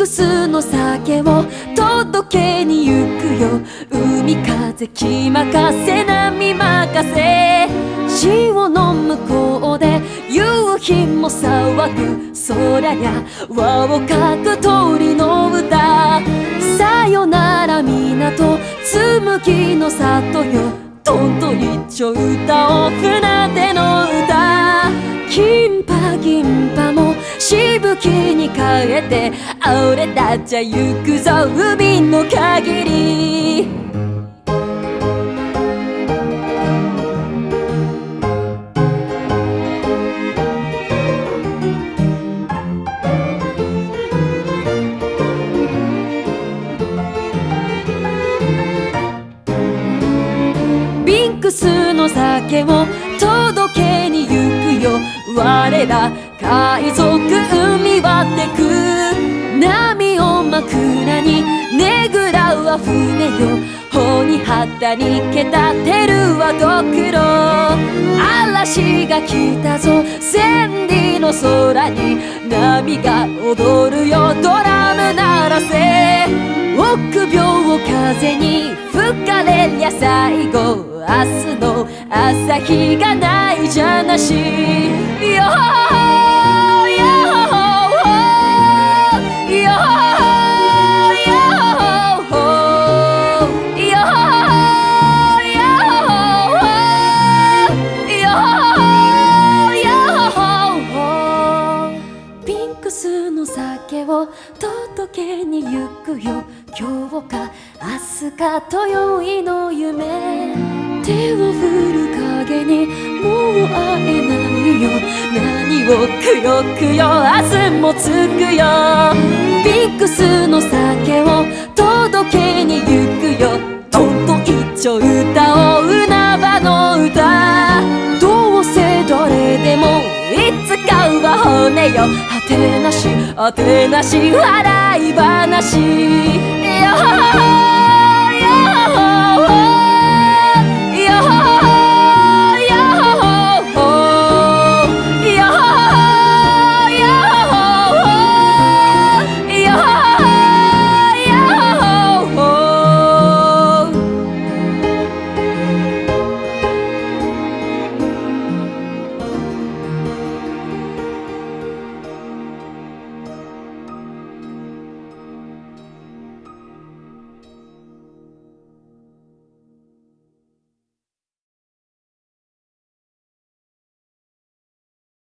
スの酒を届けに行くよ。海風気任せ波任せ、潮の向こうで夕日も騒ぐ。そりゃや輪をかく鳥の歌。さよなら港紬の里よ、どんと一丁歌おう船出の歌。金波銀波もしぶきに変えて、俺たちは行くぞ海の限り。ビンクスの酒を届けに行くよ。我ら海賊海割ってく。波を枕にねぐらうは船よ。帆に旗にけたてるはドクロ。嵐が来たぞ千里の空に、波が踊るよドラム鳴らせ。臆病風に吹かれりゃ最後、明日の朝日がないじゃなし。よーよーよピンクスの酒を届けに行くよ。今日か明日かと宵いの夢。手を振る影にもう会えないよ。何をくよくよ明日もつくよ。ピンクスの酒を届けに行くよ。どんと一丁歌おう海原の歌。どうせどれでもいつかは骨よ。果てなし果てなし笑い話。よーよー